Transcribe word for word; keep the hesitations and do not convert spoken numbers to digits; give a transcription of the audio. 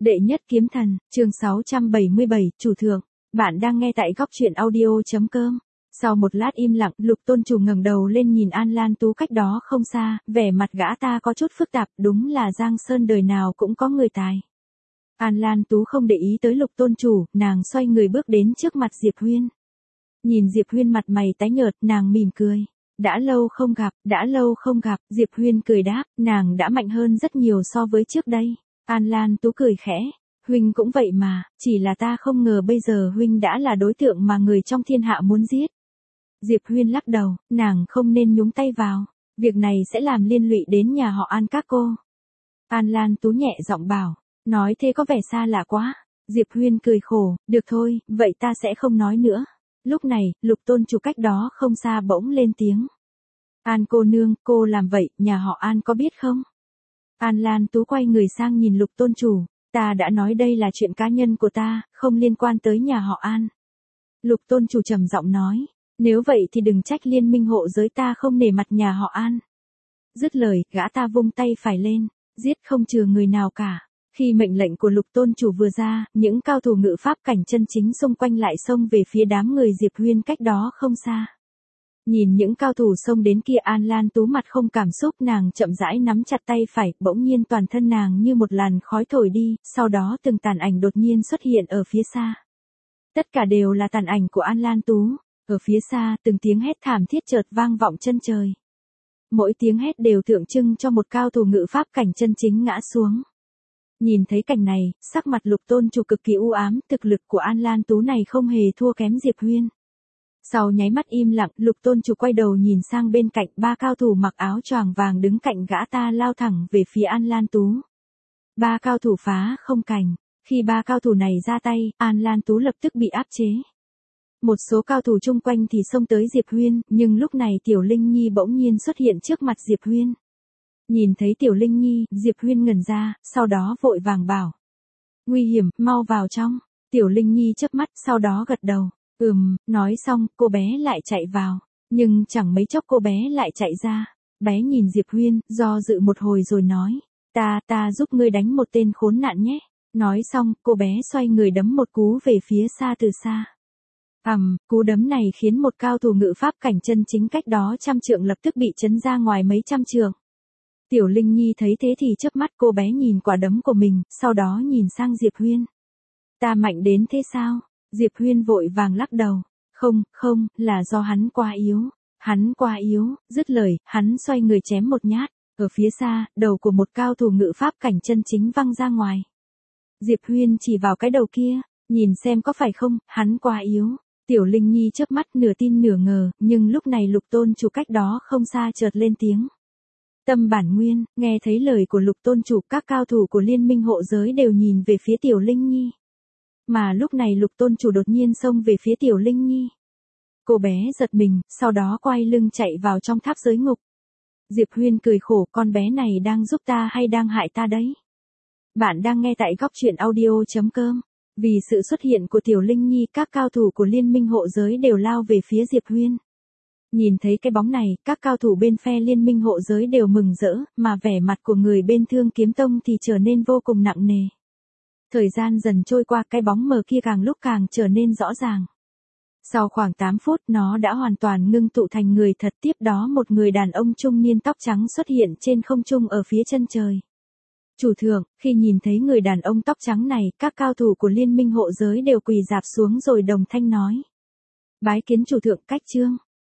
Đệ nhất kiếm thần, chương sáu trăm bảy mươi bảy, chủ thượng. Bạn đang nghe tại góc truyện audio.com. Sau một lát im lặng, Lục tôn chủ ngẩng đầu lên nhìn An Lan Tú cách đó không xa, vẻ mặt gã ta có chút phức tạp, đúng là Giang Sơn đời nào cũng có người tài. An Lan Tú không để ý tới Lục tôn chủ, nàng xoay người bước đến trước mặt Diệp Huyên. Nhìn Diệp Huyên mặt mày tái nhợt, nàng mỉm cười. Đã lâu không gặp, đã lâu không gặp, Diệp Huyên cười đáp, nàng đã mạnh hơn rất nhiều so với trước đây. An Lan Tú cười khẽ, huynh cũng vậy mà, chỉ là ta không ngờ bây giờ huynh đã là đối tượng mà người trong thiên hạ muốn giết. Diệp Huyên lắc đầu, nàng không nên nhúng tay vào, việc này sẽ làm liên lụy đến nhà họ An các cô. An Lan Tú nhẹ giọng bảo, nói thế có vẻ xa lạ quá. Diệp Huyên cười khổ, được thôi, vậy ta sẽ không nói nữa. Lúc này, Lục tôn chủ cách đó không xa bỗng lên tiếng. An cô nương, cô làm vậy, nhà họ An có biết không? An Lan Tú quay người sang nhìn Lục tôn chủ, ta đã nói đây là chuyện cá nhân của ta, không liên quan tới nhà họ An. Lục tôn chủ trầm giọng nói, nếu vậy thì đừng trách liên minh hộ giới ta không nể mặt nhà họ An. Dứt lời, gã ta vung tay phải lên, giết không chừa người nào cả. Khi mệnh lệnh của Lục tôn chủ vừa ra, những cao thủ ngự pháp cảnh chân chính xung quanh lại xông về phía đám người Diệp Huyên cách đó không xa. Nhìn những cao thủ xông đến kia, An Lan Tú mặt không cảm xúc, nàng chậm rãi nắm chặt tay phải, bỗng nhiên toàn thân nàng như một làn khói thổi đi, sau đó từng tàn ảnh đột nhiên xuất hiện ở phía xa. Tất cả đều là tàn ảnh của An Lan Tú, ở phía xa từng tiếng hét thảm thiết chợt vang vọng chân trời. Mỗi tiếng hét đều tượng trưng cho một cao thủ ngự pháp cảnh chân chính ngã xuống. Nhìn thấy cảnh này, sắc mặt Lục tôn chủ cực kỳ u ám, thực lực của An Lan Tú này không hề thua kém Diệp Huyên. Sau nháy mắt im lặng, Lục tôn chủ quay đầu nhìn sang bên cạnh, ba cao thủ mặc áo choàng vàng đứng cạnh gã ta lao thẳng về phía An Lan Tú. Ba cao thủ phá không cảnh, khi ba cao thủ này ra tay, An Lan Tú lập tức bị áp chế. Một số cao thủ chung quanh thì xông tới Diệp Huyên, nhưng lúc này Tiểu Linh Nhi bỗng nhiên xuất hiện trước mặt Diệp Huyên. Nhìn thấy Tiểu Linh Nhi, Diệp Huyên ngẩn ra, sau đó vội vàng bảo. Nguy hiểm, mau vào trong. Tiểu Linh Nhi chớp mắt, sau đó gật đầu. Ừm, nói xong, cô bé lại chạy vào. Nhưng chẳng mấy chốc cô bé lại chạy ra. Bé nhìn Diệp Huyên, do dự một hồi rồi nói. Ta, ta giúp ngươi đánh một tên khốn nạn nhé. Nói xong, cô bé xoay người đấm một cú về phía xa từ xa. Ầm, um, cú đấm này khiến một cao thủ ngự pháp cảnh chân chính cách đó trăm trượng lập tức bị chấn ra ngoài mấy trăm trượng. Tiểu Linh Nhi thấy thế thì chớp mắt, cô bé nhìn quả đấm của mình, sau đó nhìn sang Diệp Huyên. Ta mạnh đến thế sao? Diệp Huyên vội vàng lắc đầu. Không, không, là do hắn quá yếu. Hắn quá yếu, dứt lời, hắn xoay người chém một nhát. Ở phía xa, đầu của một cao thủ ngự pháp cảnh chân chính văng ra ngoài. Diệp Huyên chỉ vào cái đầu kia, nhìn xem có phải không, hắn quá yếu. Tiểu Linh Nhi chớp mắt nửa tin nửa ngờ, nhưng lúc này Lục tôn chủ cách đó không xa chợt lên tiếng. Tâm bản nguyên, nghe thấy lời của Lục tôn chủ, các cao thủ của liên minh hộ giới đều nhìn về phía Tiểu Linh Nhi. Mà lúc này Lục tôn chủ đột nhiên xông về phía Tiểu Linh Nhi. Cô bé giật mình, sau đó quay lưng chạy vào trong tháp giới ngục. Diệp Huyên cười khổ, con bé này đang giúp ta hay đang hại ta đấy? Bạn đang nghe tại góc truyện audio.com. Vì sự xuất hiện của Tiểu Linh Nhi, các cao thủ của liên minh hộ giới đều lao về phía Diệp Huyên. Nhìn thấy cái bóng này, các cao thủ bên phe liên minh hộ giới đều mừng rỡ, mà vẻ mặt của người bên Thương Kiếm Tông thì trở nên vô cùng nặng nề. Thời gian dần trôi qua, cái bóng mờ kia càng lúc càng trở nên rõ ràng. Sau khoảng tám phút, nó đã hoàn toàn ngưng tụ thành người thật, tiếp đó một người đàn ông trung niên tóc trắng xuất hiện trên không trung ở phía chân trời. Chủ thượng, khi nhìn thấy người đàn ông tóc trắng này, các cao thủ của liên minh hộ giới đều quỳ rạp xuống rồi đồng thanh nói. Bái kiến chủ thượng, cách trương.